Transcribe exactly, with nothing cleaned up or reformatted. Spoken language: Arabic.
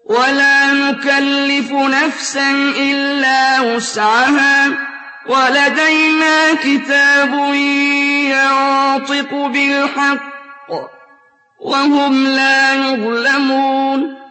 ولا نكلف نفسا إلا وسعها ولدينا كتاب ينطق بالحق وهم لا يظلمون